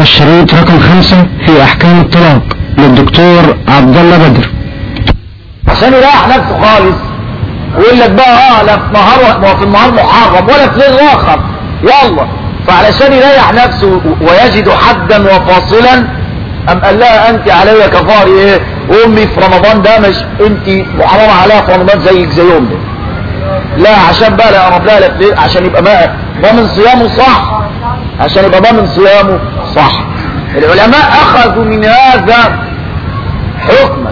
الشريط رقم 5 في احكام الطلاق للدكتور عبد الله بدر. عشان يريح نفسه خالص ويقول لك بقى لا في نهار في النهار محرم ولا في ليل اخر يلا، فعلشان يريح نفسه ويجد حدا وفاصلا ام قال لها انت علي كفار ايه امي في رمضان ده، مش انت محرمه عليها في رمضان زيك زي امي، لا عشان بقى لا اقرب لها ليه؟ عشان يبقى ضامن صيامه صح، عشان يبقى ضامن صيامه صح. العلماء اخذوا من هذا حكما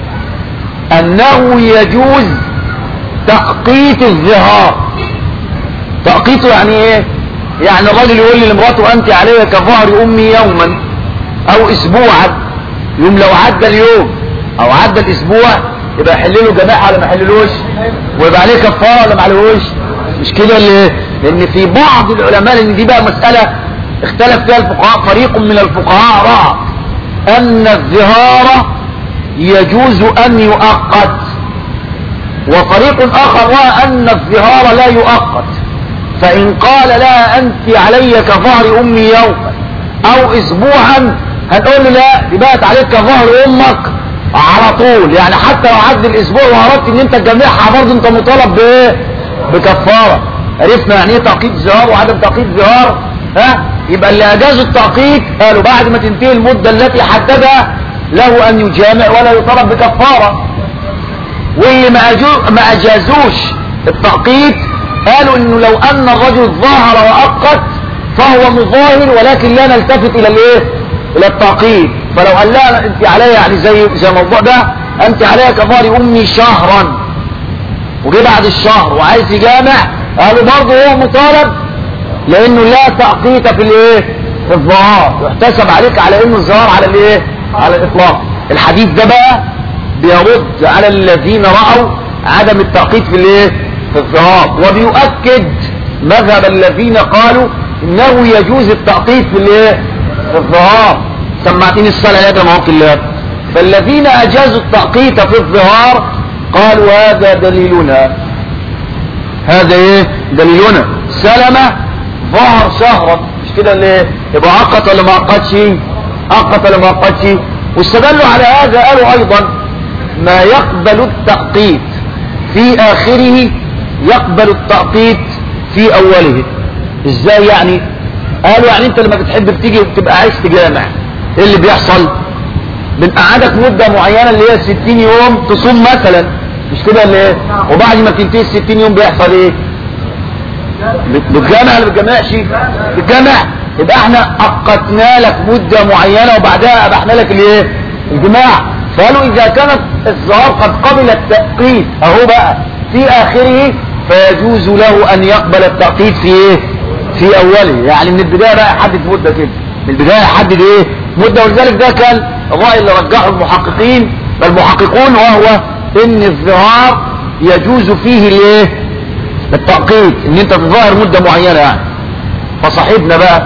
انه يجوز تأقيت الظهار. تأقيته يعني ايه؟ يعني الرجل يقول لمراته انت علي كظهر امي يوما او اسبوعا، يوم لو عدى اليوم او عدى الاسبوع يبقى يحل له جماعه ولا ما يحللوش، ويبقى عليه كفاره ولا ما عليهوش؟ مش كده ليه؟ لان في بعض العلماء، لان دي بقى مساله اختلف فيها الفقهاء، فريق من الفقهاء راى ان الظهار يجوز ان يؤقت، وفريق اخر راى ان الظهار لا يؤقت، فان قال لها انت علي كظهر امي يوما او اسبوعا هنقول له لا، دي بقت عليك كظهر امك على طول، يعني حتى لو عدى الاسبوع وأردت ان انت تجمعها برضه انت مطالب بايه؟ بكفاره. عرفنا يعني ايه تأقيت ظهار وعدم تأقيت ظهار؟ ها؟ يبقى اللي اجازوا التأقيت قالوا بعد ما تنتهي المدة التي حددها له ان يجامع ولا يطالب بكفاره، واللي ما اجازوش التأقيت قالوا انه لو ان الرجل ظاهر وأقت فهو مظاهر ولكن لا نلتفت الى الايه؟ الى التأقيت. فلو قال لها انت عليا يعني زي الموضوع ده انت عليا كظهر امي شهرا، وجي بعد الشهر وعايز يجامع قالوا برضه هو مطالب، لانه لا تأقيت في الايه؟ في الظهار، يحتسب عليك على انه الظهار على الايه؟ على الاطلاق. الحديث ده بقى بيرد على الذين رأوا عدم التأقيت في الايه؟ في الظهار، وبيؤكد مذهب الذين قالوا انه يجوز التأقيت في الايه؟ في الظهار. سمعتني الصلاة يا جماعة الله. فالذين اجازوا التأقيت في الظهار قالوا هذا دليلنا، هذا ايه؟ دليلنا. سلمة ظهر شهرا، مش كده ليه؟ يبقى عقد ولا ما عقدش؟ عقد ولا ما عقدش؟ واستدلوا على هذا قالوا ايضا ما يقبل التأقيت في اخره يقبل التأقيت في اوله. ازاي يعني؟ قالوا يعني انت لما بتحب بتيجي وبتبقى عايز تجامع ايه اللي بيحصل؟ بنقعدك مدة معينة اللي هي 60 يوم تصوم مثلا، مش كده ليه؟ وبعد ما تنتهي 60 يوم بيحصل ايه؟ بتجامع ولا بتجامعش؟ بتجامع. يبقى احنا أقتنا لك مدة معينة وبعدها ابحنا لك الايه؟ الجماع. فقالوا اذا كانت الظهار قد قبل التأقيت اهو بقى في اخره فيجوز له ان يقبل التأقيت في ايه؟ في اوله، يعني من البداية بقى يحدد مدة كده، من البداية يحدد ايه؟ مدة. ولذلك ده كان الرأي اللي رجحه المحققين المحققون، وهو ان الظهار يجوز فيه الايه؟ التأقيت، ان انت تظاهر مدة معينة يعني. فصاحبنا بقى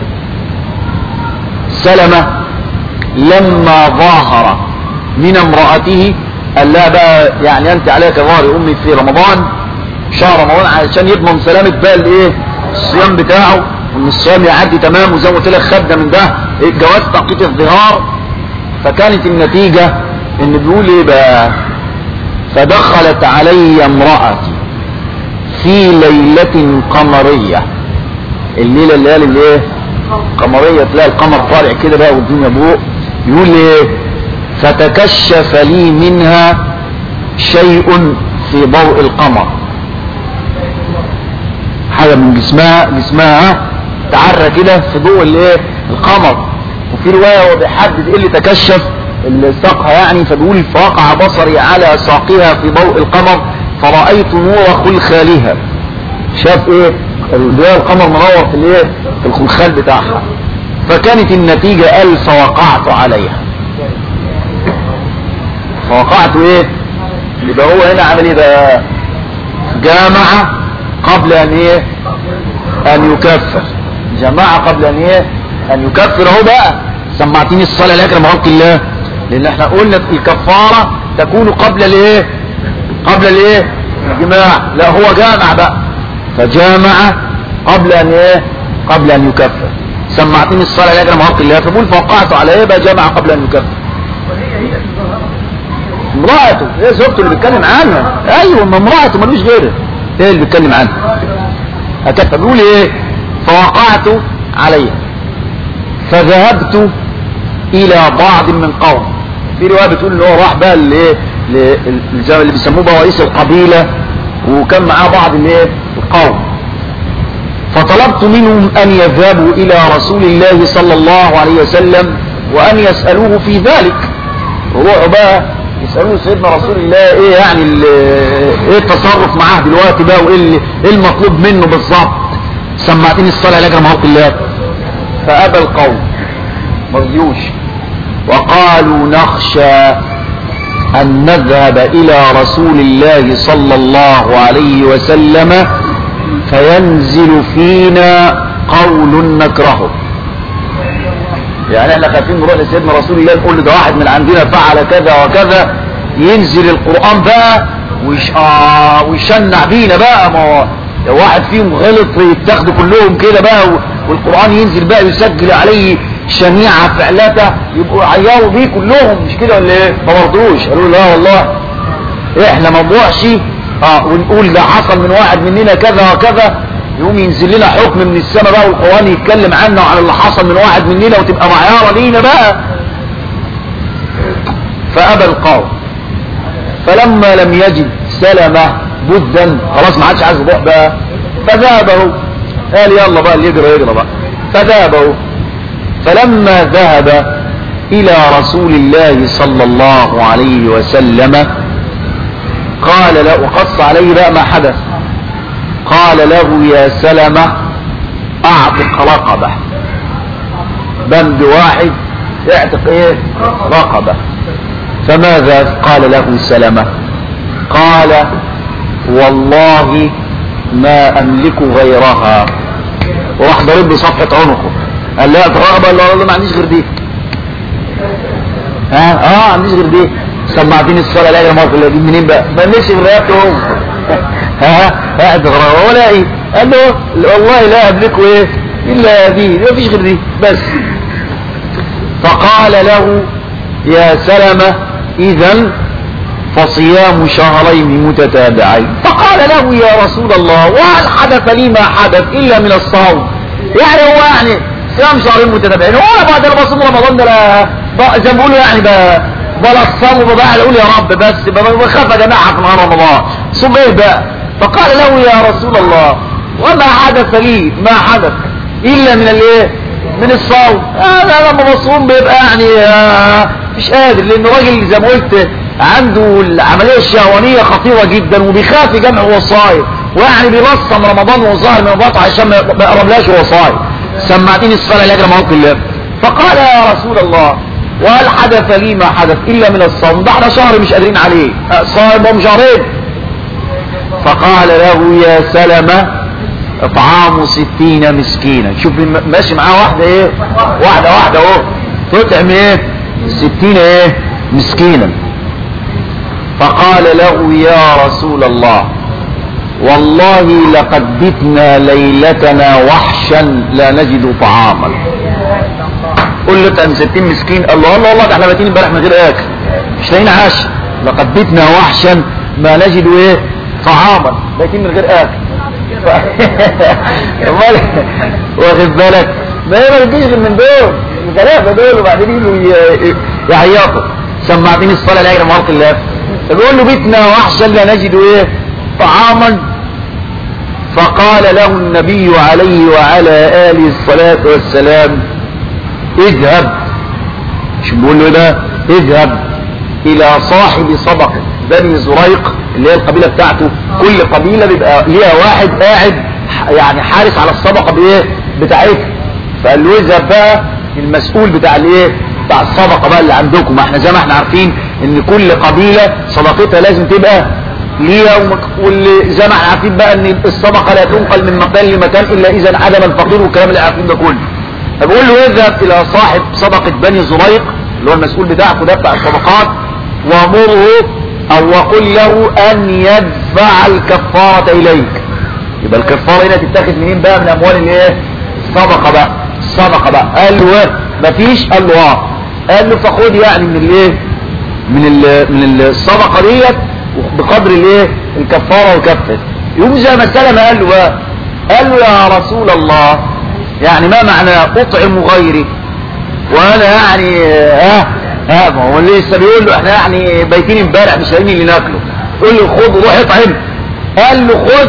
سلمة لما ظاهر من امرأته قال لها بقى يعني انت عليك ظهر امي في رمضان، شهر رمضان، علشان يضمن سلامة بقى الايه؟ الصيام بتاعه، وان الصيام يعدي تمام، وزي ما قلت لك خدنا من ده جواز تأقيت الظهار. فكانت النتيجة ان بيقول ايه بقى؟ فدخلت علي امرأتي في ليلة قمرية، الليلة اللي قال الايه؟ قمرية، تلاقي القمر طالع كده بقى والدنيا فوق. يقول ايه؟ فتكشف لي منها شيء في ضوء القمر، حاجة من جسمها تعرى كده في ضوء الايه؟ القمر. وفي رواية هو بيحدد ايه اللي تكشف ساقها يعني، فبيقول فوقع بصري على ساقها في ضوء القمر فرأيت نور خلخالها. شاف ايه؟ القمر منور في الايه؟ في الخلخال بتاعها. فكانت النتيجة قال فوقعت عليها. فوقعت ايه؟ يبقى هو هنا عمل ايه بقى؟ جامع قبل ان ايه؟ ان يكفر. جماعة قبل ان ايه؟ ان يكفر. اهو بقى سمعتني الصلاة لك لما قلت الله، لان احنا قلنا الكفارة تكون قبل الايه؟ قبل الايه؟ الجماع. لا هو جامع بقى، فجامع قبل ان ايه؟ قبل ان يكفر. سمعتني الصلاة لاجل ما حق الله، فبقول فوقعت عليه يبقى جمع قبل ان يكفر. امرأته هي زوجته اللي بيتكلم عنها. ايوه ما امرأته ملوش غيره، هي اللي بيتكلم عنها. هكذا بيقول ايه؟ فوقعت عليها فذهبت الى بعض من قوم. في رواية بتقول ان هو راح بقى اللي بيسموه بقى رئيس القبيلة، وكان معاه بعض القوم، فطلبت منهم ان يذهبوا الى رسول الله صلى الله عليه وسلم وان يسألوه في ذلك. وروحوا بقى يسألوه سيدنا رسول الله ايه يعني ايه التصرف معاه دلوقتي بقى، وايه المطلوب منه بالظبط. سمعتني الصلاة لاجل ما حق الله. فابى القوم مرضيوش، وقالوا نخشى ان نذهب الى رسول الله صلى الله عليه وسلم فينزل فينا قول نكرهه. يعني احنا خايفين نروح لسيدنا رسول الله نقول له ده واحد من عندنا فعل كذا وكذا، ينزل القرآن بقى ويشنع بينا بقى. ما هو لو واحد فيهم غلط يتاخدوا كلهم كده بقى، والقرآن ينزل بقى يسجل عليه شنيعة فعلته، يبقوا عياروا بيه كلهم، مش كده ولا ايه؟ ما برضوش. قالوا لا والله احنا ما نضوعش ونقول ده حصل من واحد مننا كذا وكذا، يقوم ينزل لنا حكم من السماء بقى والقرآن يتكلم عنه وعن اللي حصل من واحد مننا وتبقى معيارة لينا بقى. فأبى القوم، فلما لم يجد سلمة بدا، خلاص ما عادش عايز يروح بقى، فذهبه. قال يلا بقى اللي يجرى بقى. فذهبه، فلما ذهب إلى رسول الله صلى الله عليه وسلم قال له، وقص عليه بقى ما حدث، قال له يا سلمة اعتق رقبة. بند واحد اعتق ايه؟ رقبة. فماذا قال له سلمة؟ قال والله ما املك غيرها، وراح ضرب بصفحة عنقه. قال لا رقبة، قال له ما عنديش غير دي. عنديش غير دي. سمعتني الصلاة لا يا مرة دي منين بقى؟ ما ملكش غير رقبته هو. قاعد غرابة ولا ايه؟ قال له والله لا املكه ايه الا هذه، ما فيش غير دي بس. فقال له يا سلمة اذا فصيام شهرين متتابعين. فقال له يا رسول الله وهل حدث لي ما حدث الا من الصوم؟ يعني هو يعني صيام شهرين متتابعين، هو بعد ما بصوم رمضان ده زي ما بيقولوا يعني بلا الصوم بقى اقول يا رب بس بخاف يا جماعه في نهار رمضان صوم ايه بقى؟ فقال له يا رسول الله وما حدث لي ما حدث الا من الايه؟ من الصوم. انا لما بصوم بيبقى يعني مش قادر، لان راجل زي ما قلت عنده العمليه الشهوانيه خطيره جدا، وبيخاف يجمع وصايا، ويعني بيلصم رمضان وظاهر من البطء عشان ما يقربلاش وصايا. سمعتني الصلاه لاجل ما حق الله. فقال يا رسول الله وهل حدث لي ما حدث الا من الصوم؟ ده احنا شهر مش قادرين عليه، صائم هم شهرين. فقال له يا سلمة اطعام 60 مسكينا. شوف ماشي معاه واحدة ايه؟ واحدة اهو تطعم ايه؟ 60 ايه؟ مسكينا. فقال له يا رسول الله والله لقد بتنا ليلتنا وحشا لا نجد طعاما. قل له اطعم 60 مسكين. قال له والله ده احنا باتين امبارح من غير اكل مش لاقيين عشاء. لقد بتنا وحشا ما نجد ايه؟ طعاما، لكن من غير اكل. واخد بالك؟ ما هي ما تجيش غير من دول الثلاثه دول، وبعدين يجوا يعيطوا. سمعتني الصلاه لاجل مرض الله. فبيقول له بيتنا وحشا لا نجد ايه؟ طعاما. فقال له النبي عليه وعلى اله الصلاه والسلام اذهب. شو بيقول له ده؟ اذهب الى صاحب صدقه بني زريق اللي هي القبيلة بتاعته. كل قبيلة بيبقى ليها واحد قاعد يعني حارس على الصدقة بايه بتاعتها. فقال له اذهب بقى المسؤول بتاع الايه بتاع الصدقة بقى اللي عندكم. احنا زي ما احنا عارفين ان كل قبيلة صدقتها لازم تبقى ليها، واللي زي ما احنا عارفين بقى ان الصدقة لا تنقل من مكان لمكان الا اذا عدم الفقير، والكلام اللي عارفين ده كله. فبقول له اذهب الى صاحب صدقة بني زريق اللي هو المسؤول بتاعكم ده بتاع الصدقات، وامره او وقل له ان يدفع الكفارة اليك. يبقى الكفارة هنا تتاخد منين بقى؟ من اموال الايه؟ الصدقة بقى. الصدقة بقى. قال له مفيش؟ قال له قال له فخد يعني من الايه من الصدقة ديت بقدر الايه الكفارة وكفت. يوم زي ما سلم قال له بقى، قال له يا رسول الله يعني ما معنى اطعم غيري وانا يعني ما هو لسه بيقول له احنا يعني بايتين امبارح مش لاقيين اللي ناكله، تقول له خد وروح اطعم. قال له خد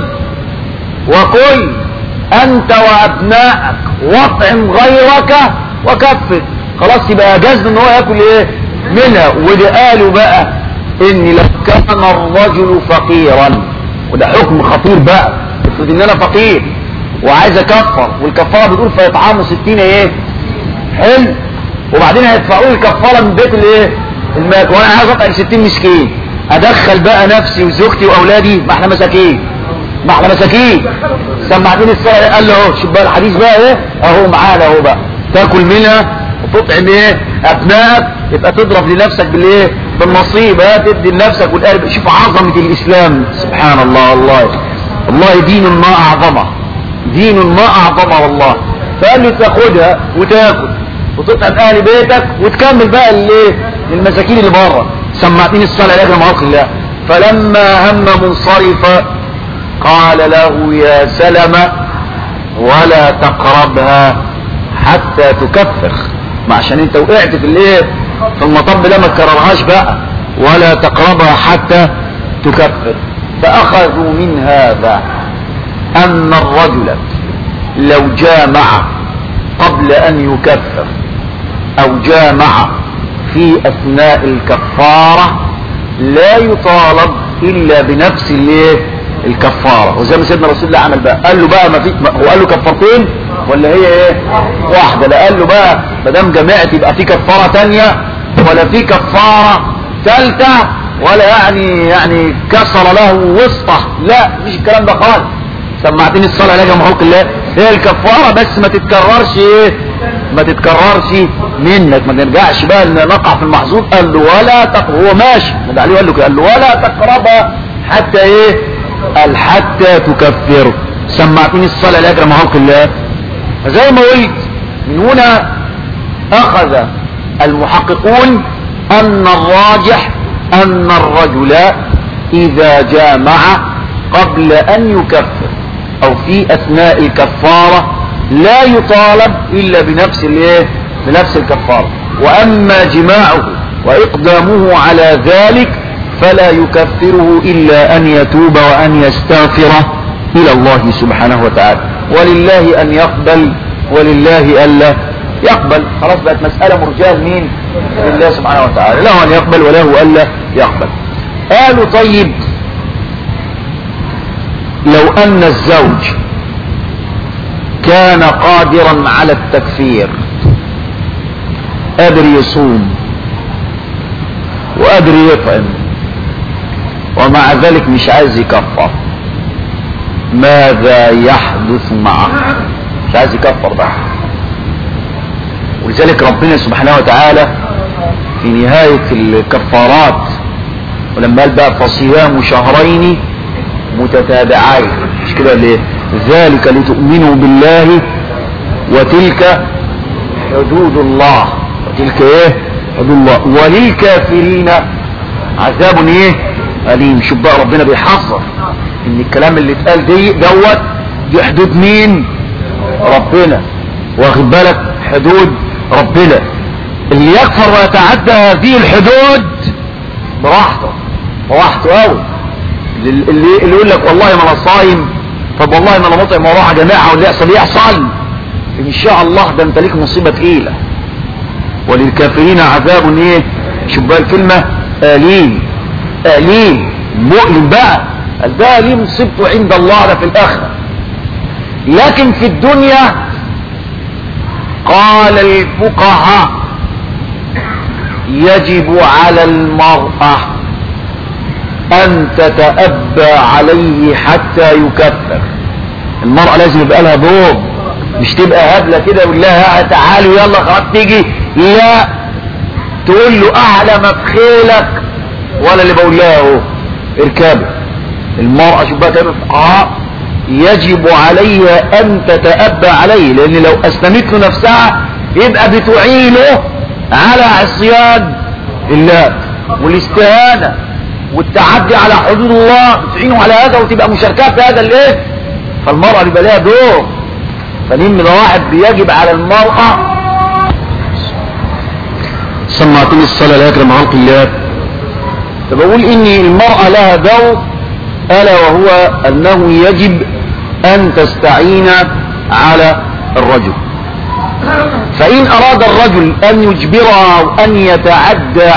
وكل انت وابنائك واطعم غيرك وكفت. خلاص يبقى جاز ان هو ياكل ايه منها. وده قالوا بقى ان لو كان الرجل فقيرا، وده حكم خطير بقى، افرض ان انا فقير وعايز اكفر، والكفاره بتقول فيطعموا 60 ايه حلو، وبعدين هيدفعوا لي الكفاره من بيت الايه المال، وانا عايز اطعم 60 مسكين، ادخل بقى نفسي وزوجتي واولادي؟ ما احنا مساكين، ما احنا مساكين. سمعتني الصلاه. قال له اهو شوف بقى الحديث بقى ايه اهو معانا اهو بقى، تاكل منها وتطعم ايه ابنائك، يبقى تضرب لنفسك بالايه بالنصيب، تدي لنفسك والقلب. شوف عظمه الاسلام، سبحان الله. والله دين ما اعظمه، دين ما اعظمه والله. فقال لي تاخدها وتاكل وتطعم اهل بيتك وتكمل بقى الايه للمساكين اللي بره. سمعتني الصلاه لاجل معاق الله. فلما هم منصرفا قال له يا سلمة ولا تقربها حتى تكفر. ما عشان انت وقعت في الايه في المطب ده ما تكررهاش بقى، ولا تقربها حتى تكفر. فاخذوا من هذا ان الرجل لو جامع قبل ان يكفر او جامع في اثناء الكفارة لا يطالب الا بنفس الايه الكفارة. وزي ما سيدنا رسول الله عمل بقى، قال له بقى ما في، هو قال له كفارتين ولا هي ايه واحدة؟ لا قال له بقى ما دام جمعت يبقى في كفارة تانية ولا في كفارة ثالثة، ولا يعني كسر له وسطه، لا مش الكلام ده خالص. سمعتني الصلاة لاجل محق الله. هي الكفارة بس ما تتكررش ايه ما تتكررش منك، ما نرجعش بقى نقع في المحظور. قال له ولا هو ماشي مد عليه، قال له ولا تقربها حتى ايه حتى تكفر. سمعتني الصلاة لاجل محق الله. زي ما قلت من هنا اخذ المحققون ان الراجح ان الرجل اذا جامع قبل ان يكفر او في اثناء الكفارة لا يطالب الا بنفس الايه بنفس الكفارة. واما جماعه واقدامه على ذلك فلا يكفره الا ان يتوب وان يستغفر الى الله سبحانه وتعالى. ولله ان يقبل ولله الا يقبل. خلاص بقت مسألة مرجعة لمين؟ لله سبحانه وتعالى، له ان يقبل وله الا يقبل. قالوا طيب لو ان الزوج كان قادرا على التكفير، قادر يصوم وقادر يطعم ومع ذلك مش عايز يكفر، ماذا يحدث معه؟ مش عايز يكفر بقى. ولذلك ربنا سبحانه وتعالى في نهاية الكفارات ولما قال بقى فصيام شهرين متتابعين، مش كده ليه؟ ذلك لتؤمنوا بالله وتلك حدود الله، وتلك ايه حدود الله وللكافرين عذاب ايه أليم. شوف بقى ربنا بيحذر ان الكلام اللي اتقال دي حدود مين؟ ربنا. واخد بالك؟ حدود ربنا. اللي يكفر ويتعدى هذه الحدود براحته قوي. اللي يقول لك والله ما انا صايم، طب والله ما انا مطعم وراح جماعه واللي يحصل ان شاء الله ده انت ليك مصيبه ثقيله. وللكافرين عذاب ايه؟ شوف بقى الكلمه أليم مؤلم بقى. ده ليه مصيبته عند الله ده في الاخره. لكن في الدنيا قال الفقهاء يجب على المرأة ان تتأبى عليه حتى يكفر. المرأة لازم يبقى لها دور، مش تبقى هبلة كده يقول لها تعالوا يلا خلاص تيجي، لا تقول له اعلى ما في خيلك ولا اللي بقول لها اهو اركبوا. المرأة شوف بقى تعمل يجب عليها ان تتأبى عليه، لان لو اسلمت له نفسها يبقى بتعينه على عصيان الله والاستهانة والتعدي على حدود الله، بتعينه على هذا وتبقى مشاركة في هذا الايه. فالمرأة بيبقى لها دور. فنمرة واحد بيجب على المرأة. سمعتني الصلاة لا يكرم خلق الله. فبقول ان المرأة لها دور، الا وهو انه يجب ان تستعين على الرجل. فان اراد الرجل ان يجبرها او ان يتعدى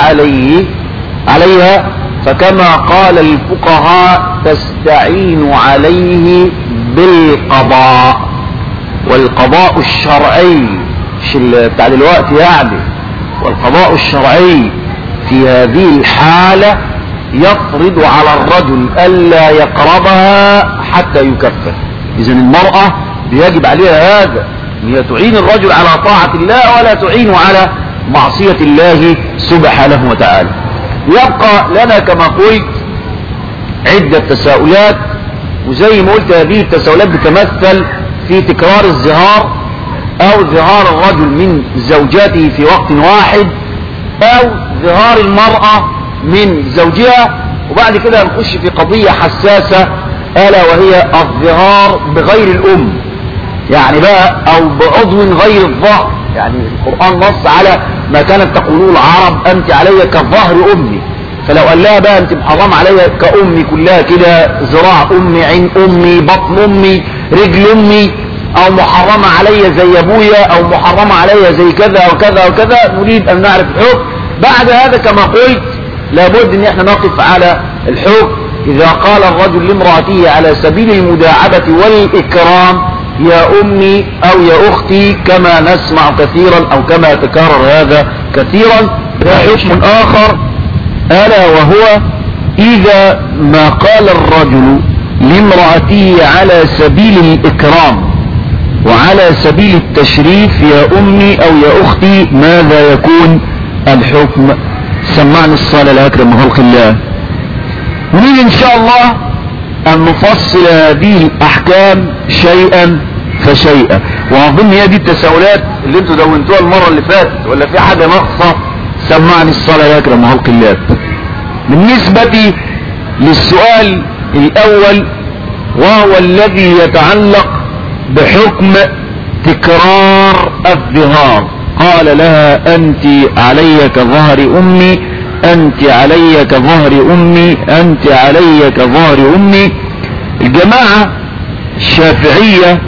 عليها فكما قال الفقهاء تستعين عليه بالقضاء، والقضاء الشرعي مش بتاع دلوقتي يعني، والقضاء الشرعي في هذه الحالة يفرض على الرجل ألا يقربها حتى يكفر. إذن المرأة بيجب عليها هذا، هي تعين الرجل على طاعة الله ولا تعينه على معصية الله سبحانه وتعالى. يبقى لنا كما قلت عدة تساؤلات، وزي ما قلت هذه التساؤلات بتمثل في تكرار الزهار او ظهار الرجل من زوجاته في وقت واحد، او ظهار المرأة من زوجها. وبعد كده نخش في قضية حساسة الا وهي الظهار بغير الام، يعني بقى او بعضو غير الظهر. يعني القرآن نص على ما كانت تقولون العرب انت علي كظهر امي، فلو قال لها بقى انت محرم علي كأمي كلها كده، ذراع امي، عين امي، بطن امي، رجل امي، او محرمة علي زي ابويا، او محرمة علي زي كذا وكذا وكذا، نريد ان نعرف الحكم. بعد هذا كما قلت لابد ان احنا نقف على الحكم. اذا قال الرجل لامرأته على سبيل المداعبة والاكرام يا امي او يا اختي كما نسمع كثيرا او كما يتكرر هذا كثيرا، ده حكم اخر الا وهو اذا ما قال الرجل لامرأته على سبيل الاكرام وعلى سبيل التشريف يا امي او يا اختي، ماذا يكون الحكم؟ سمعنا الصلاة لا يكرم خلق الله. نريد ان شاء الله ان نفصل هذه الاحكام شيئا فشيئا، واظن هي دي التساؤلات اللي انتوا دونتوها المرة اللي فاتت، ولا في حاجة ناقصة؟ سمعني الصلاة لا يكرم خلق الله. بالنسبة للسؤال الاول وهو الذي يتعلق بحكم تكرار الظهار، قال لها انت علي كظهر امي، انت علي كظهر امي، انت علي كظهر امي. الجماعة الشافعية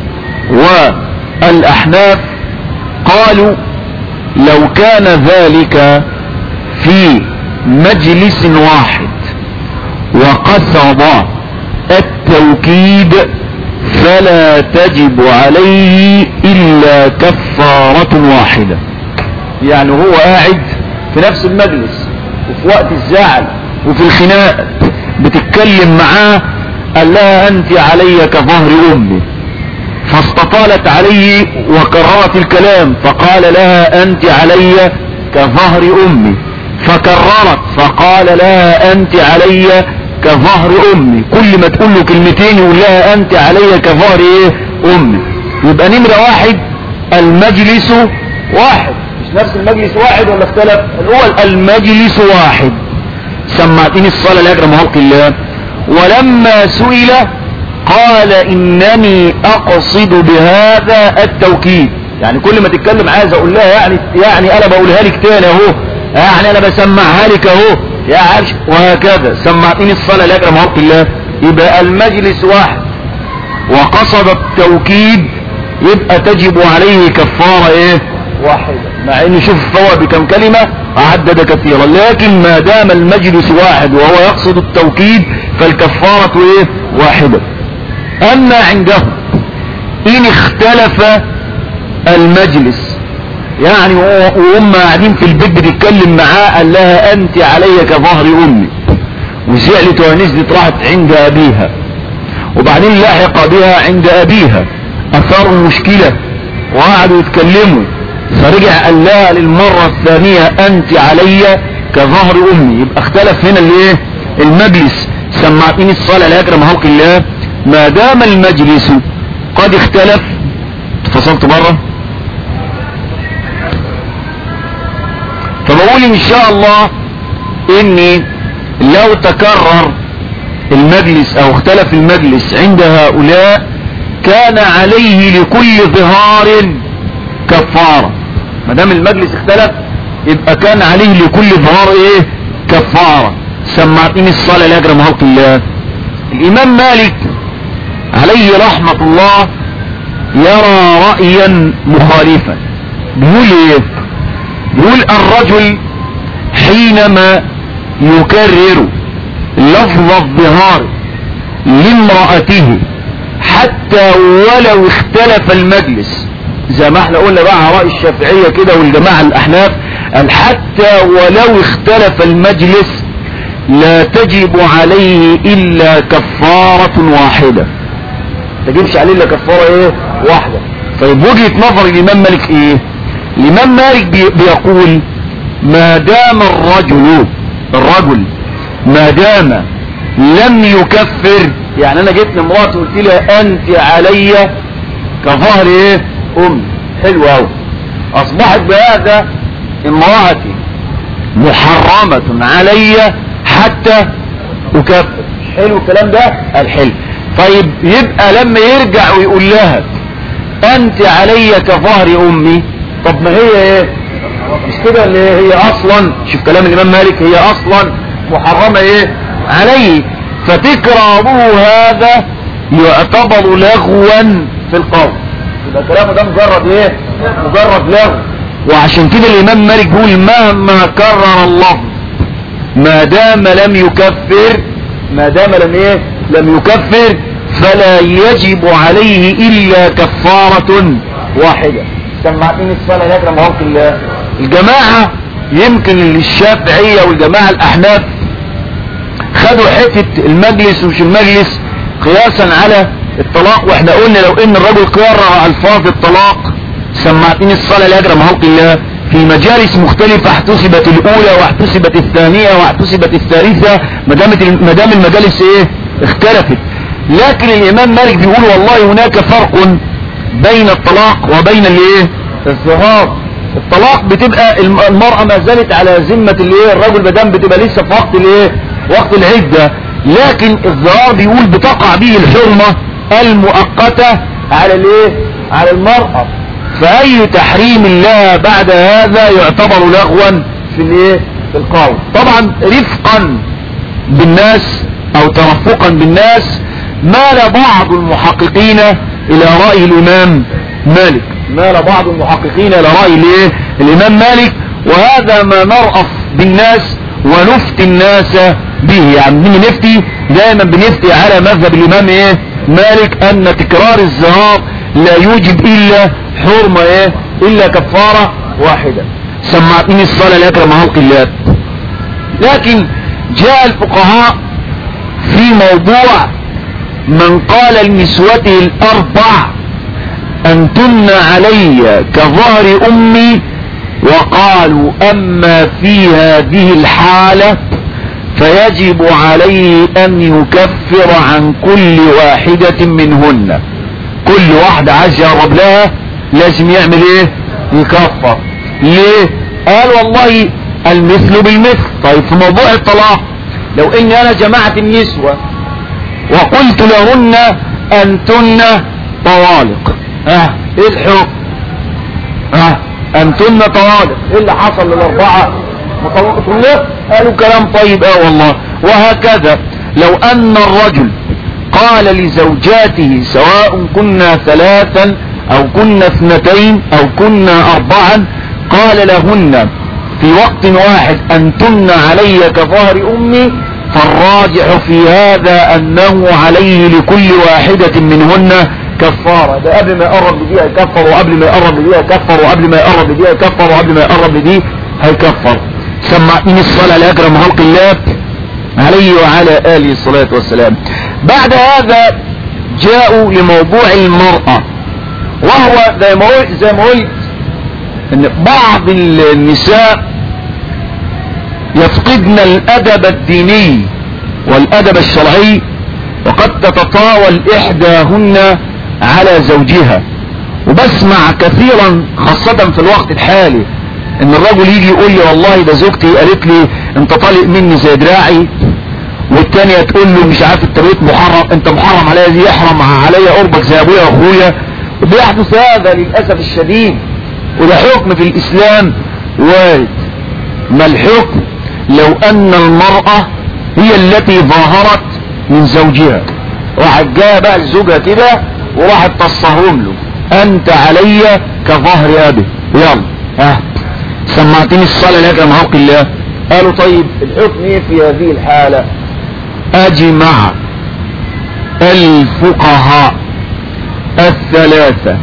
والاحناف قالوا لو كان ذلك في مجلس واحد وقصد التوكيد فلا تجب عليه الا كفارة واحدة. يعني هو قاعد في نفس المجلس وفي وقت الزعل وفي الخناق بتتكلم معاه، قال لها انت علي كظهر امي، فاستطالت عليه وكررت الكلام فقال لها انت علي كظهر امي، فكررت فقال لها انت علي كظهر امي. كل ما تقول له كلمتين يقول لها انت علي كظهر ايه امي. يبقى نمرة واحد المجلس واحد، مش نفس المجلس واحد ولا اختلف؟ الاول المجلس واحد. سمعتني الصلاة لا يكرم خلق الله. ولما سئل قال انني اقصد بهذا التوكيد، يعني كل ما تتكلم عايز اقول لها يعني انا بقولها لك تاني اهو، يعني انا بسمعها لك اهو يا عرش، وهكذا. سمعتني الصلاة لا يكرم خلق الله. يبقى المجلس واحد وقصد التوكيد يبقى تجب عليه كفارة ايه واحدة، مع ان شوف فوق بكم كلمة عدد كثيرا، لكن ما دام المجلس واحد وهو يقصد التوكيد فالكفارة ايه واحدة. اما عندهم ان اختلف المجلس، يعني وهم قاعدين في البيت بتتكلم معاه قال لها انت علي كظهر امي، وزعلت ونزلت راحت عند ابيها، وبعدين لاحق بها عند ابيها، اثاروا المشكلة وقعدوا يتكلموا، فرجع قال لها للمرة الثانية انت علي كظهر امي. يبقى اختلف هنا الايه المجلس. سمعتني الصلاة لا يكرم خلق الله. ما دام المجلس قد اختلف. اتفصلت بره. فبقول ان شاء الله اني لو تكرر المجلس او اختلف المجلس عند هؤلاء كان عليه لكل ظهار كفارة. ما دام المجلس اختلف يبقى كان عليه لكل ظهار ايه؟ كفارة. سمعتني الصلاة لاجل خلق الله. الامام مالك عليه رحمة الله يرى رأيا مخالفا. بيقول ايه؟ بيقول الرجل حينما يكرر لفظ الظهار لامرأته حتى ولو اختلف المجلس، زي ما احنا قلنا بقى على رأي الشافعية كده والجماعة الأحناف، قال حتى ولو اختلف المجلس لا تجب عليه إلا كفارة واحدة. تجبش عليه إلا كفارة ايه؟ واحدة. طيب وجهة نظر الإمام مالك ايه؟ الإمام مالك بيقول ما دام الرجل ما دام لم يكفر، يعني انا جيت لمراتي وقلت لها انت علي كظهر ايه؟ امي. حلو قوي. اصبحت بهذا امرأتي محرمة علي حتى اكفر. حلو الكلام ده؟ الحلو. طيب يبقى لما يرجع ويقول لها انت علي كظهر امي، طب ما هي ايه؟ مش كده اللي هي اصلا، شوف كلام الامام مالك، هي اصلا محرمة ايه؟ عليه. فتكراره هذا يعتبر لغوا في القول. يبقى كلامه ده مجرد ايه؟ مجرد لغو. وعشان كده الامام مالك بيقول مهما كرر اللفظ ما دام لم يكفر، ما دام لم يكفر فلا يجب عليه الا كفارة واحدة. سمعتني الصلاة يا اكرم خلق الله. الجماعة يمكن الشافعية والجماعة الاحناف خدوا حتة المجلس ومش المجلس قياسا على الطلاق، واحنا قلنا لو ان الرجل كرر الفاظ الطلاق، سمعتني الصلاة لاجرم خلق الله، في مجالس مختلفة احتسبت الاولى واحتسبت الثانية واحتسبت الثالثة ما دام المجالس ايه؟ اختلفت. لكن الامام مالك بيقول والله هناك فرق بين الطلاق وبين الايه؟ الظهار. الطلاق بتبقى المرأة ما زالت على ذمة الايه؟ الرجل بدم بتبقى لسه في وقت الايه؟ وقت العدة. لكن الظهار بيقول بتقع به الحرمة المؤقتة على الايه؟ على المرأة. فاي تحريم لها بعد هذا يعتبر لغوا في الايه؟ في القول. طبعا رفقا بالناس او ترفقا بالناس مال بعض المحققين الى رأي الامام مالك، مال بعض المحققين الى رأي الايه؟ الامام مالك. وهذا ما نرأف بالناس ونفتي الناس به. يعني بنفتي دائما بنفتي على مذهب الامام ايه؟ مالك ان تكرار الظهار لا يوجب الا حرمة ايه؟ الا كفارة واحدة. سمعتني الصلاة لاكرم خلق الله. لكن جاء الفقهاء في موضوع من قال لنسوته الاربع انتن علي كظهر امي، وقالوا اما في هذه الحالة فيجب عليه ان يكفر عن كل واحدة منهن. كل واحدة عايز يقرب لها لازم يعمل ايه؟ يكفر. ليه؟ قال والله المثل بالمثل. طيب في موضوع الطلاق لو اني انا جمعت النسوة وقلت لهن انتن طوالق، ايه الحكم؟ انتن طوالق، ايه اللي حصل للاربعة؟ مطلق؟ قالوا كلام طيب والله. وهكذا لو ان الرجل قال لزوجاته سواء كنا ثلاثا او كنا اثنتين او كنا اربعا، قال لهن في وقت واحد انتن علي كظهر امي، فالراجح في هذا انه عليه لكل واحدة منهن كفارة. ده قبل ما يقرب لدي هيكفر، وقبل ما يقرب لدي هيكفر، وقبل ما يقرب لدي هيكفر، وقبل ما يقرب لدي هيكفر. سمعتني الصلاة لأكرم خلق الله عليه وعلى آله الصلاة والسلام. بعد هذا جاءوا لموضوع المرأة، وهو زي ما قلت ان بعض النساء يفقدن الادب الديني والادب الشرعي وقد تتطاول إحداهن على زوجها. وبسمع كثيرا خاصة في الوقت الحالي ان الرجل يجي يقول لي والله ده زوجتي قالت لي انت طالق مني زي دراعي، والتانية تقول له مش عارف انت بقيت محرم، انت محرم عليا، دي يحرم عليا قربك زي ابويا واخويا. وبيحدث هذا للأسف الشديد، وده حكم في الإسلام وارد. ما الحكم لو ان المرأة هي التي ظاهرت من زوجها، راحت جايه بقى الزوجة كده وراحت تصهم له انت علي كظهر ابي، يلا سمعتني الصلاة لك يا محق الله. قالوا طيب الحكم ايه في هذه الحالة؟ اجمع الفقهاء الثلاثة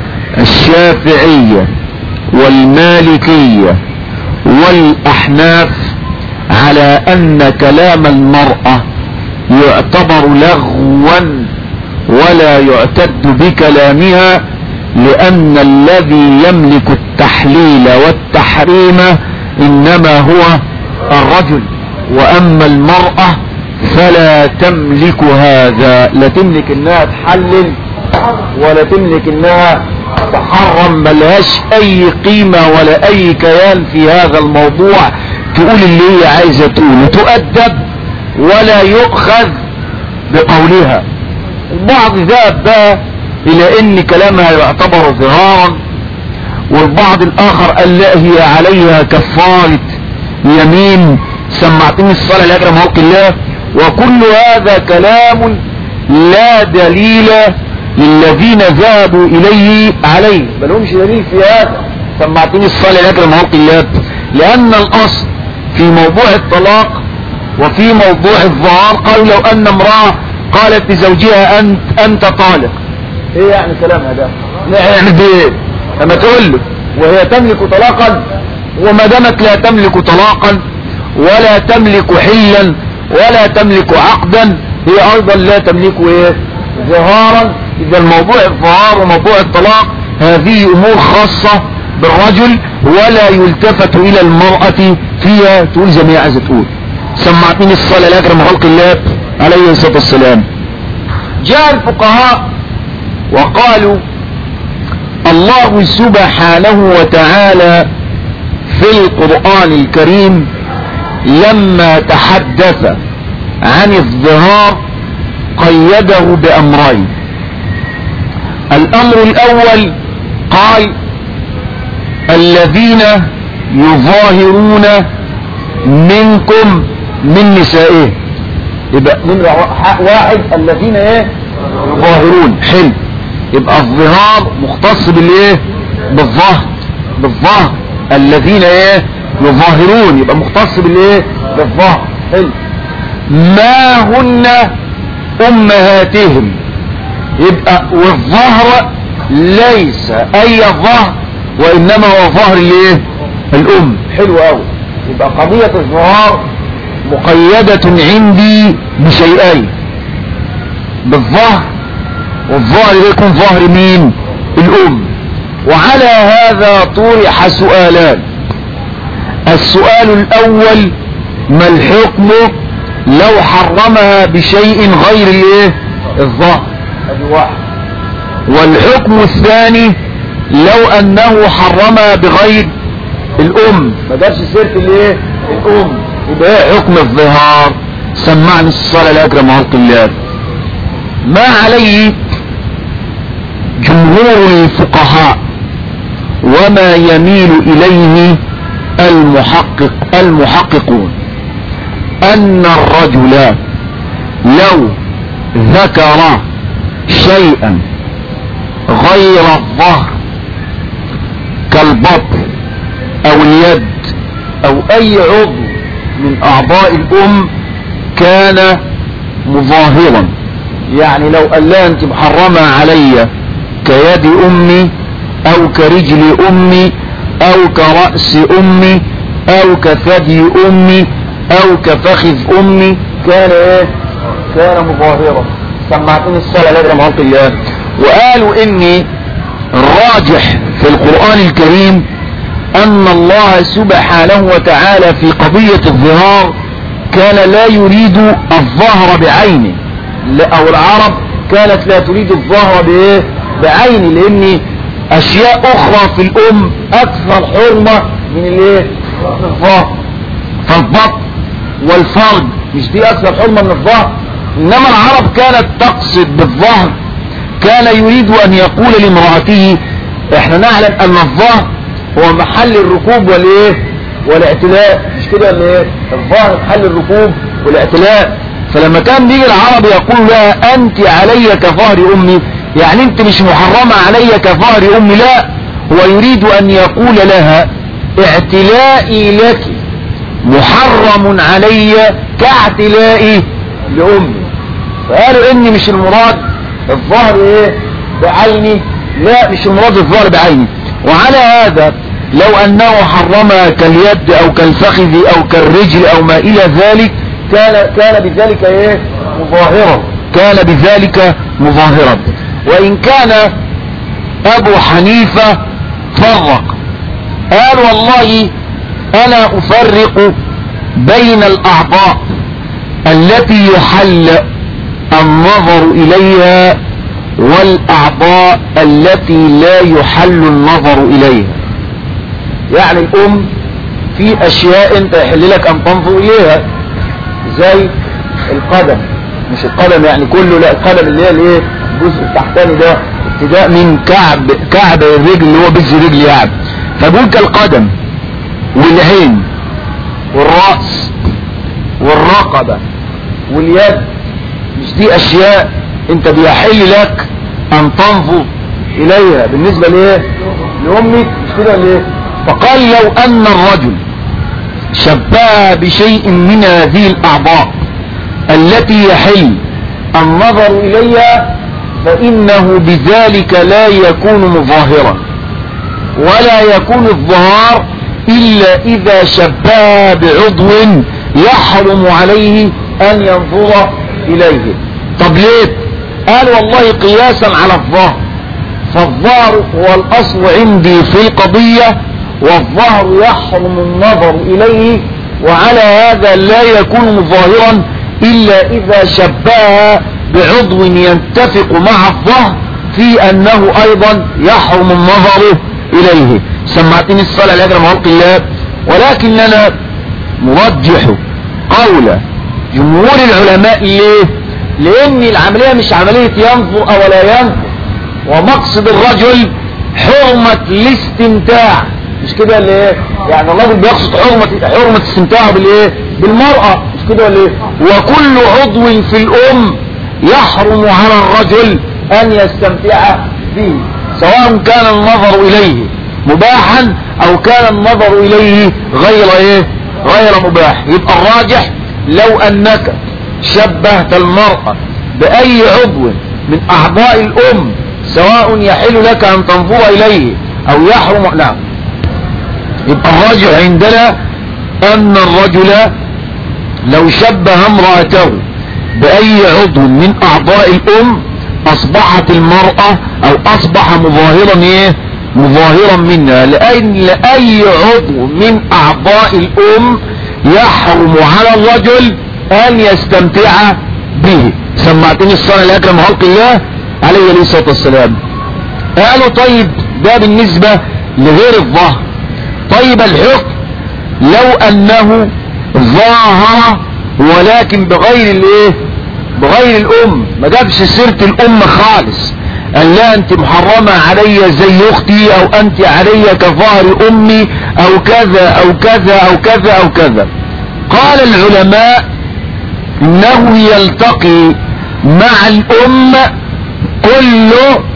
الشافعية والمالكية والأحناف على أن كلام المرأة يعتبر لغوا ولا يعتد بكلامها، لأن الذي يملك التحليل والتحريم إنما هو الرجل، وأما المرأة فلا تملك هذا، لا تملك انها تحلل ولا تملك انها تحرم، ملهاش اي قيمة ولا اي كيان في هذا الموضوع، تقول اللي هي عايزة تقوله، تؤدب ولا يؤخذ بقولها. البعض ذهب بقى الى ان كلامها يعتبر ظهارا، والبعض الاخر قال لا هي عليها كفارة يمين، سمعتني الصلاة لاجل موقع الله. وكل هذا كلام لا دليل للذين ذهبوا اليه عليه، بل همش دليل في هذا، سمعتني الصلاة لاجل موقع الله. لان الاصل في موضوع الطلاق وفي موضوع الظهار قالوا لو ان امرأة قالت لزوجها انت طالق، ايه يعني كلامها ده؟ يعني بايه؟ لما تقول له وهي تملك طلاقا، وما دامت لا تملك طلاقا ولا تملك حلا ولا تملك عقدا، هي ايضا لا تملك ايه؟ ظهارا. اذا الموضوع الظهار وموضوع الطلاق هذه امور خاصة بالرجل، ولا يلتفت الى المرأة فيها تقول زي ما هي عايزة تقول. سمعتني الصلاة لاكرم خلق الله عليه الصلاة والسلام. جاء الفقهاء وقالوا الله سبحانه وتعالى في القرآن الكريم لما تحدث عن الظهار قيده بأمرين. الأمر الأول قال الذين يظاهرون منكم من نسائه، يبقى نمرة واحد الذين ايه؟ يظاهرون. حلو، يبقى الظهار مختص بالايه؟ بالظهر. الذين ايه؟ يظاهرون، يبقى مختص بالايه؟ بالظهر. حلو. ما هن امهاتهم، يبقى والظهر ليس اي ظهر وانما هو ظهر الايه؟ الام. حلو قوي. يبقى قضية الظهار مقيدة عندي بشيئين، بالظهر، والظهر يكون ظهر مين؟ الام. وعلى هذا طرح سؤالان. السؤال الاول ما الحكم لو حرمها بشيء غير الايه؟ الظهر، ادي واحد. والحكم الثاني لو انه حرمها بغير الام، ما جابش سيرة الايه؟ الام، يبقى ايه حكم الظهار؟ سمعني الصلاة لاكرم خلق الله. ما عليه جمهور الفقهاء وما يميل اليه المحققون ان الرجل لو ذكر شيئا غير الظهر كالبطن او اليد او اي عضو من اعضاء الام كان مظاهرا. يعني لو قال لها انت محرمة علي كيد امي او كرجل امي او كرأس امي او كثدي امي او كفخذ امي، كان ايه؟ كان مظاهرا. سمعتني الصلاة لك محمد الله. وقالوا اني الراجح في القرآن الكريم ان الله سبحانه وتعالى في قضية الظهار كان لا يريد الظهر بعينه، او العرب كانت لا تريد الظهر بايه؟ بعين، لان اشياء اخرى في الام اكثر حرمة من الايه؟ الظهر. فالبطن والفرج مش دي اكثر حرمة من الظهر، انما العرب كانت تقصد بالظهر، كان يريد ان يقول لامرأته احنا نعلم ان الظهر هو محل الركوب والايه؟ والاعتلاء، مش كده ولا ايه؟ الظهر محل الركوب والاعتلاء. فلما كان بيجي العرب يقول لها انت علي كظهر امي، يعني انت مش محرمة علي كظهر امي، لا، هو يريد ان يقول لها اعتلائي لك محرم علي كاعتلائي لامي. فقالوا اني مش المراد الظهر ايه؟ بعيني، لا مش المراد الظهر بعيني. وعلى هذا لو انه حرمها كاليد او كالفخذ او كالرجل او ما الى ذلك كان بذلك ايه؟ مظاهرا، كان بذلك مظاهرا. وان كان ابو حنيفة فرق، قال والله انا افرق بين الاعضاء التي يحل النظر اليها والاعضاء التي لا يحل النظر اليها. يعني الام في اشياء انت يحل لك ان تنظر اليها، زي القدم، مش القدم يعني كله، لا القدم اللي هي الايه؟ الجزء التحتاني ده، ابتداء من كعب الرجل اللي هو بز رجل يعني. فبقول كالقدم والعين والرأس والرقبة واليد، مش دي اشياء انت بيحل لك ان تنظر اليها بالنسبة ليه؟ لامك، مش كده ليه؟ فقال لو ان الرجل شبه بشيء من هذه الاعضاء التي يحل النظر اليها فانه بذلك لا يكون مظاهرا، ولا يكون الظهار الا اذا شبه بعضو يحرم عليه ان ينظر اليه. طب ليه؟ قال والله قياسا على الظهر، فالظهر هو الاصل عندي في القضية، والظهر يحرم النظر اليه، وعلى هذا لا يكون مظاهرا الا اذا شبه بعضو ينتفق مع الظهر في انه ايضا يحرم النظر اليه. سمعتني الصلاة لاجل خلق الله، ولكننا نرجح قول جمهور العلماء. ليه؟ لان العملية مش عملية ينظر او لا ينظر، ومقصد الرجل حرمة الاستمتاع، مش كده ولا ايه؟ يعني الراجل بيقصد حرمة استمتاعه بالايه؟ بالمرأة، مش كده ولا ايه؟ وكل عضو في الام يحرم على الرجل ان يستمتع به، سواء كان النظر اليه مباحا او كان النظر اليه غير ايه؟ غير مباح. يبقى الراجح لو انك شبهت المرأة باي عضو من اعضاء الام سواء يحل لك ان تنظر اليه او يحرم، نعم، يبقى الراجح عندنا ان الرجل لو شبه امرأته باي عضو من اعضاء الام اصبحت المرأة او اصبح مظاهرا ايه؟ مظاهرا منها، لان لاي عضو من اعضاء الام يحرم على الرجل ان يستمتع به. سمعتني الصلاة لاكرم خلق الله عليه الصلاة والسلام. قالوا طيب ده بالنسبة لغير الظهر. طيب الحكم لو انه ظاهر ولكن بغير الايه؟ بغير الام، ما جابش سيرة الام خالص، قال لا انت محرمة علي زي اختي، او انت علي كظهر امي، او كذا او كذا او كذا او كذا. قال العلماء انه يلتقي مع الام كل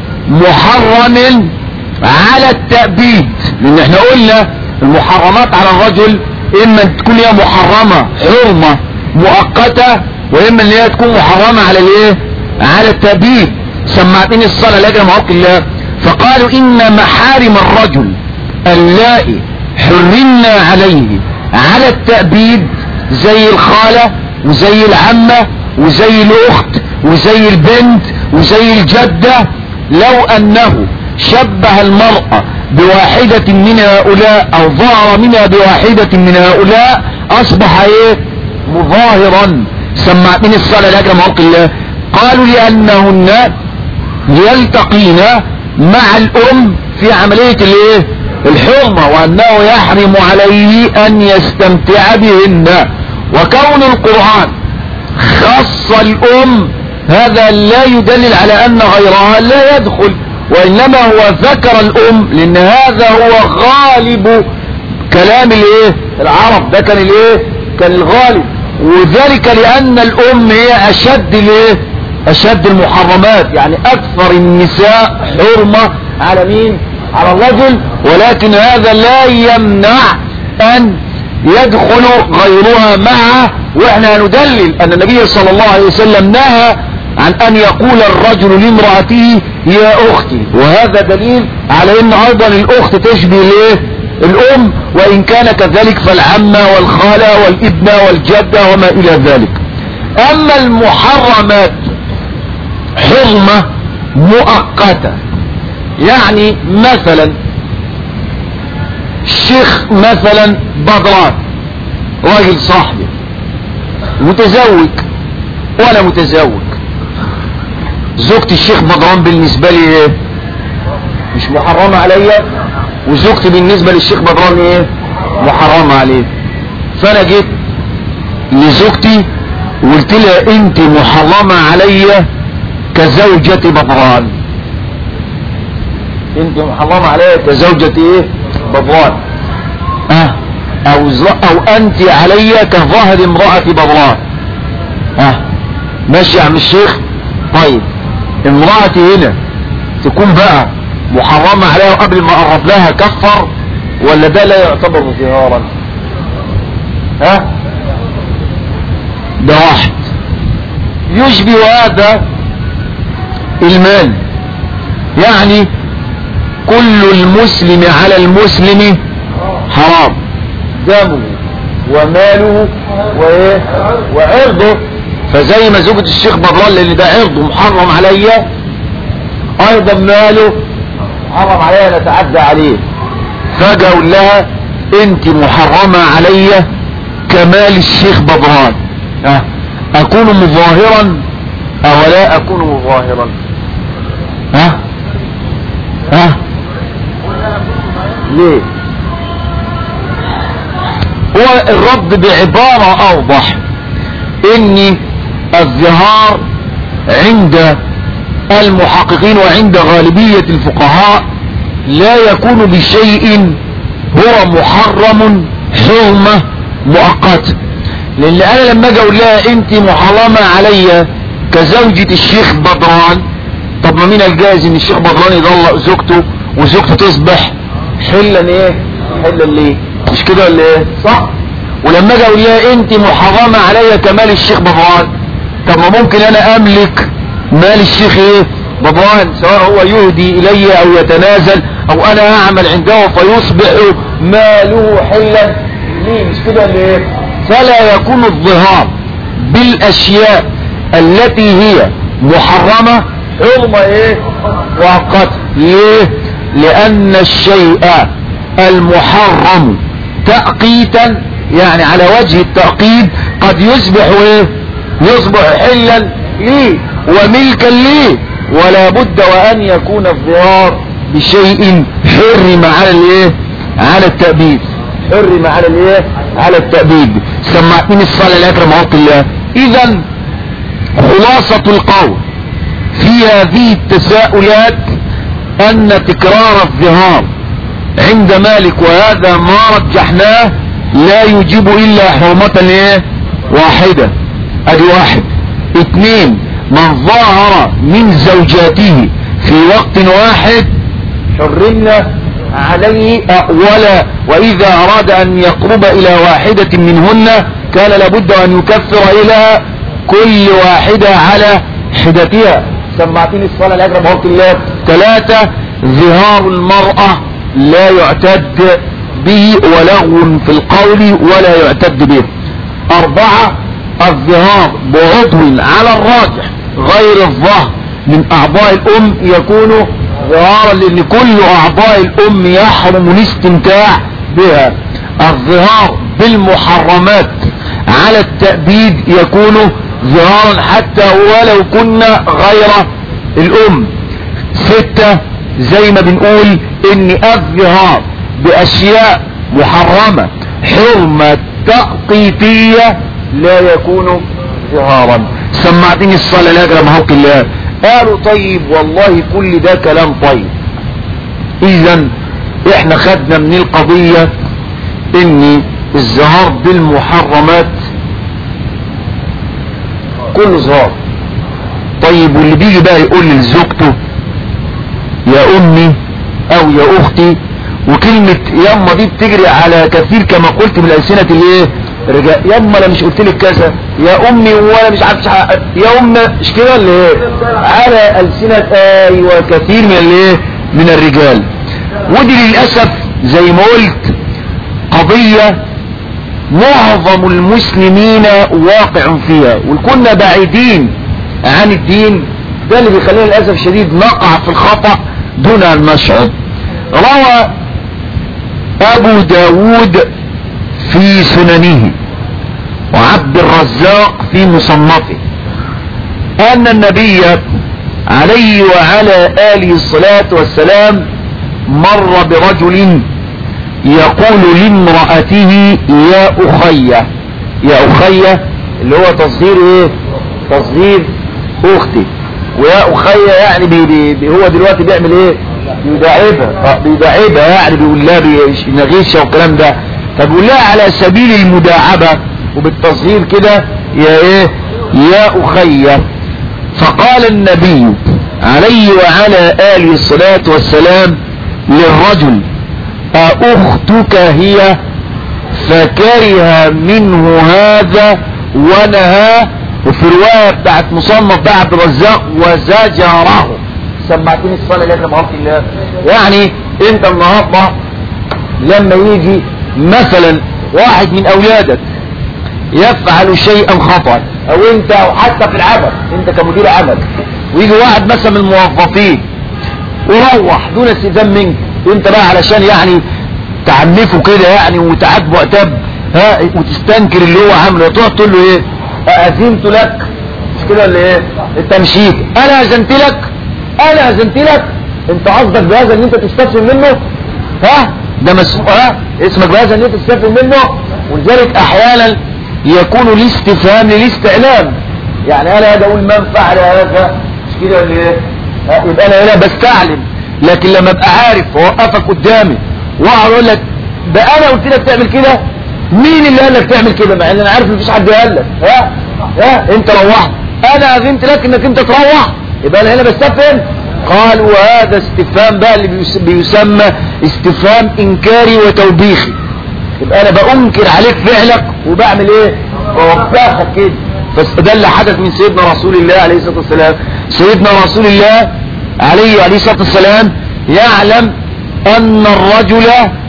محرم على التأبيد، لان احنا قلنا المحرمات على الرجل اما تكون هي محرمة حرمة مؤقتة، واما ان هي تكون محرمة على الايه؟ على التأبيد. سمعتني الصلاة لاجل خلق الله. فقالوا ان محارم الرجل اللائي حرمنا عليه على التأبيد زي الخالة وزي العمة وزي الاخت وزي البنت وزي الجدة، لو انه شبه المرأة بواحدة من هؤلاء او ظهر منها بواحدة من هؤلاء اصبح ايه؟ مظاهرا. سمعتني الصلاة لاجل خلق الله. قالوا لأنهن يلتقين مع الأم في عملية الايه الحرمة، وأنه يحرم عليه أن يستمتع بهن. وكون القرآن خص الأم هذا لا يدلل على أن غيرها لا يدخل، وإنما هو ذكر الأم لأن هذا هو غالب كلام الايه العرب، ده كان الايه كان الغالب، وذلك لأن الأم هي أشد الايه أشد المحرمات، يعني أكثر النساء حرمة على مين؟ على الرجل، ولكن هذا لا يمنع أن يدخل غيرها معه. واحنا ندلل أن النبي صلى الله عليه وسلم نهى عن أن يقول الرجل لامرأته يا أختي، وهذا دليل على أن أيضا الأخت تشبه الايه الأم، وإن كان كذلك فالعمة والخالة والابنة والجدة وما إلى ذلك. أما المحرمات حرمة مؤقتة، يعني مثلا الشيخ مثلا بدران راجل صاحبي متزوج وانا متزوج، زوجتي الشيخ بدران بالنسبة لي ايه مش محرمة عليا، وزوجتي بالنسبة للشيخ بدران ايه محرمة عليه. فانا جيت لزوجتي وقلت لها انت محرمة عليا كزوجة بدران، انت محرمة عليا كزوجة ايه بدران، او انت عليا كظهر امرأة بدران. ماشي يا عم الشيخ؟ طيب امرأتي هنا تكون بقى محرمة عليها وقبل ما اقرب لها كفر، ولا ده لا يعتبر ظهارا؟ ده واحد يشبه هذا المال، يعني كل المسلم على المسلم حرام دمه وماله وايه وعرضه. فزي ما زوجة الشيخ بدران لان ده عرضه محرم عليا، ايضا ماله محرم عليا نتعدى عليه. فجأة اقول لها انت محرمة عليا كمال الشيخ بدران، اكون مظاهرا او لا اكون مظاهرا؟ ليه؟ هو الرد بعبارة اوضح ان الظهار عند المحققين وعند غالبية الفقهاء لا يكون بشيء هو محرم حرمة مؤقتة، لان انا لما اجي اقول لها انت محرمة عليا كزوجة الشيخ بدران، طب ما من الجائز ان الشيخ بدران يطلق زوجته وزوجته تصبح حلا ايه حلا ليه؟ مش كده ولا ايه؟ صح؟ ولما اجي اقول لها انت محرمة عليا كمال الشيخ بدران، طب ما ممكن انا املك مال الشيخ ايه بدران، سواء هو يهدي الي او يتنازل او انا اعمل عنده فيصبح ماله حلا ليه، مش كده ولا ايه؟ فلا يكون الظهار بالاشياء التي هي محرمة حرمة ايه مؤقتة. ليه؟ لان الشيء المحرم تأقيتا، يعني على وجه التأقيد، قد يصبح ايه يصبح حلا ليه وملكا ليه، ولا بد وان يكون الظهار بشيء حرم على الايه على التأبيد، حرم على الايه على التأبيد. سمعتني الصلاة الاكرم عبد الله. اذا خلاصة القول في هذه التساؤلات ان تكرار الظهار عند مالك، وهذا ما رجحناه، لا يجيب الا حرمة ايه واحدة، ادي واحد. اثنين، من ظاهر من زوجاته في وقت واحد حرمنا عليه ولا، واذا اراد ان يقرب الى واحدة منهن كان لابد ان يكفر الى كل واحدة على حدتها. سمعتني الصلاة الاكرم وقت الله. ثلاثة، ظهار المرأة لا يعتد به ولغو في القول ولا يعتد به. أربعة، الظهار بعضو على الراجح غير الظهر من اعضاء الام يكون ظهارا، لان كل اعضاء الام يحرم الاستمتاع بها. الظهار بالمحرمات على التأبيد يكون ظهارا حتى ولو كنا غير الام. 6 زي ما بنقول ان الظهار باشياء محرمة حرمة تأقيتية لا يكون ظهارا. سمعتني الصلاة لا اجرم حق الله. قالوا طيب والله كل ده كلام طيب، اذا احنا خدنا من القضية ان الظهار بالمحرمات كل ظهار. طيب واللي بيجي بقى يقول لزوجته يا امي او يا اختي، وكلمة يما دي بتجري على كثير كما قلت من الألسنة الايه رجال، يما انا مش قلت لك كذا، يا امي وانا مش عارف يا ام مش كده اللي ايه على ألسنة ايوه كثير من الايه من الرجال. ودي للأسف زي ما قلت قضية معظم المسلمين واقع فيها، وكنا بعيدين عن الدين، ده اللي بيخلينا للأسف الشديد نقع في الخطأ دون أن نشعر. روى أبو داود في سننه وعبد الرزاق في مصنفه أن النبي عليه وعلى آله الصلاة والسلام مر برجل يقول لامرأته يا أخي، يا أخي اللي هو تصغير ايه تصغير أختي، ويا أخي يعني هو دلوقتي بيعمل ايه بيداعبها يعني بيقول لها بينغيشها والكلام ده، فبيقول لها على سبيل المداعبة وبالتصغير كده يا ايه يا أخي. فقال النبي عليه وعلى آله الصلاة والسلام للرجل أختك هي؟ فكره منه هذا ونهى. وفي رواية بتاعت مصنف بتاع عبد الرزاق وزجره. سمعتني الصلاة لك بحق الله. يعني انت النهارده لما يجي مثلا واحد من اولادك يفعل شيئا خطأ، او انت او حتى في العمل انت كمدير عمل، ويجي واحد مثلا من الموظفين وروح دون استئذان منك، انت بقى علشان يعني تعنفه كده يعني وتعاتبه عتاب وتستنكر اللي هو عامله، وتروح تقول له ايه اذنت لك، مش كده اللي ايه انت مشيت انا اذنت لك، انا اذنت لك، انت قصدك بهذا ان انت تستفهم منه؟ ده مسؤول اسمك بهذا ان انت تستفهم منه. ولذلك احيانا يكون الاستفهام للاستعلام، يعني انا اقول من فعل هذا مش كده اللي ايه يبقى انا هنا بستعلم، لكن لما ابقى عارف واوقفك قدامي واقعد اقول لك ده انا قلت لك تعمل كده، مين اللي قال لك تعمل كده؟ مع ان انا عارف مفيش حد قال لك انت روحت، انا اذنت لك انك انت تروح، يبقى انا هنا بستفهم. قال وهذا استفهام بقى اللي بيسمى استفهام انكاري وتوبيخي، يبقى انا بانكر عليك فعلك وبعمل ايه بوبخك كده. فده اللي حدث من سيدنا رسول الله عليه الصلاة والسلام. سيدنا رسول الله عليه الصلاة والسلام يعلم ان الرجل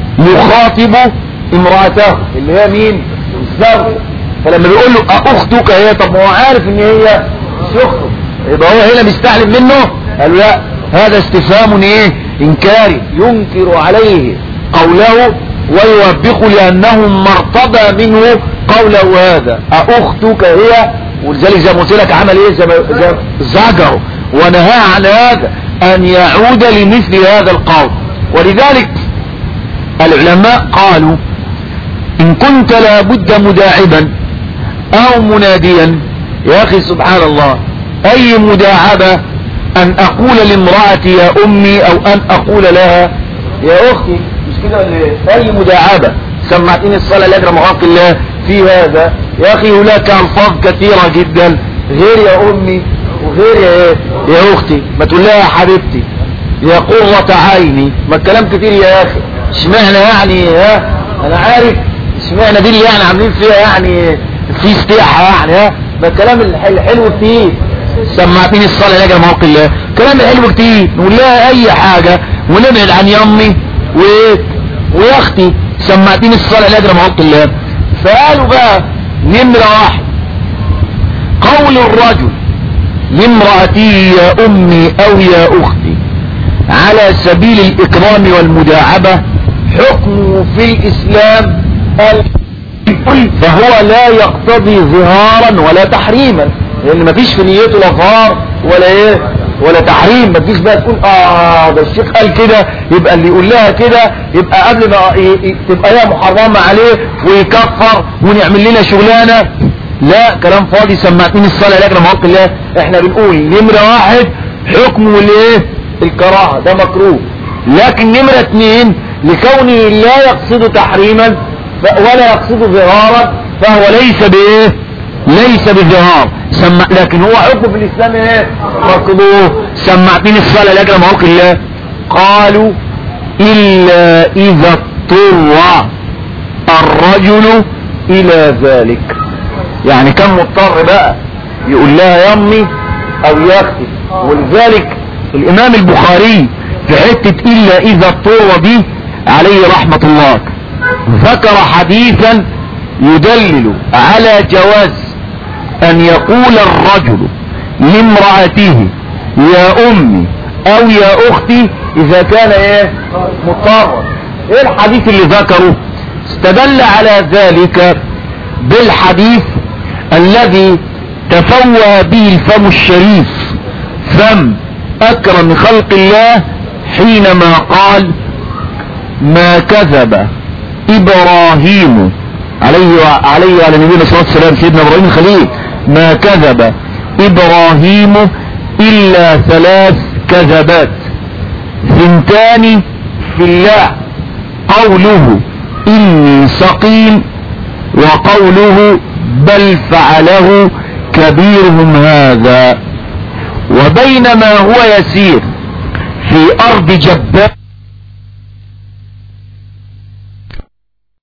يخاطب امرأته اللي هي مين الزوج، فلما بيقول له اختك هي، طب ما هو عارف ان هي اخته، يبقى هو هنا بيستعلم منه. قالوا لا هذا استفهام ايه انكاري ينكر عليه قوله ويوبخ لانه مرتضى منه قوله هذا اختك هي. ولذلك زي ما قلت لك عمل ايه زي زجره ونهى عن هذا ان يعود لمثل هذا القول. ولذلك العلماء قالوا ان كنت لابد مداعبا او مناديا، يا اخي سبحان الله اي مداعبة ان اقول لامرأتي يا امي او ان اقول لها يا اختي، مش كده اي مداعبة. سمعتني الصلاة لاجل محق الله في هذا يا اخي. هناك الفاظ كثيرة جدا غير يا امي وغير يا اختي، ما تقول لها يا حبيبتي يا قرة عيني، ما الكلام كتير يا اخي. اشمعنى يعني انا عارف اشمعنى دي اللي يعني عاملين فيها يعني في استياحة يعني ما الكلام الحلو كتير. سمعتني الصلاة لاجل محق الله، كلام الحلو كتير نقول لها اي حاجة ونبعد عن يمي ويا اختي. سمعتني الصلاة لاجل محق الله. فقالوا بقى نمرة واحد قول الرجل لامرأتي يا امي او يا اختي على سبيل الاكرام والمداعبة حكمه في الاسلام فهو لا يقتضي ظهارا ولا تحريما، لان مفيش في نيته لا ظهار ولا ايه ولا تحريم. ما تجيش بقى تقول ده الشيخ قال كده يبقى اللي يقول لها كده يبقى قبل ما تبقى هي محرمه عليه ويكفر ونعمل لنا شغلانه. لا، كلام فاضي. سمعتني الصلاه لكن ما قلت الله. احنا بنقول نمره واحد حكمه الايه الكراهه، ده مكروه. لكن نمره اتنين لكونه لا يقصد تحريما ولا يقصد ظهارا فهو ليس بايه ليس بظهار. لكن هو حكم في الاسلام ايه مكروه. سمعتني الصلاه لكن ما قلت الله. قالوا الا اذا اضطر الرجل الى ذلك، يعني كان مضطر بقى يقول لها يمي او يا اختي. ولذلك الامام البخاري في حتة الا اذا اضطر دي عليه رحمة الله ذكر حديثا يدلل على جواز ان يقول الرجل لامرأته يا امي او يا اختي اذا كان ايه مضطر. ايه الحديث اللي ذكره؟ استدل على ذلك بالحديث الذي تفوه به الفم الشريف فم اكرم خلق الله حينما قال ما كذب ابراهيم عليه وعلى نبينا صلى الله عليه وسلم سيدنا ابراهيم الخليل ما كذب ابراهيم الا 3 كذبات. 2 في الله، قوله اني سقيم، وقوله بل فعله كبيرهم هذا. وبينما هو يسير في ارض جبار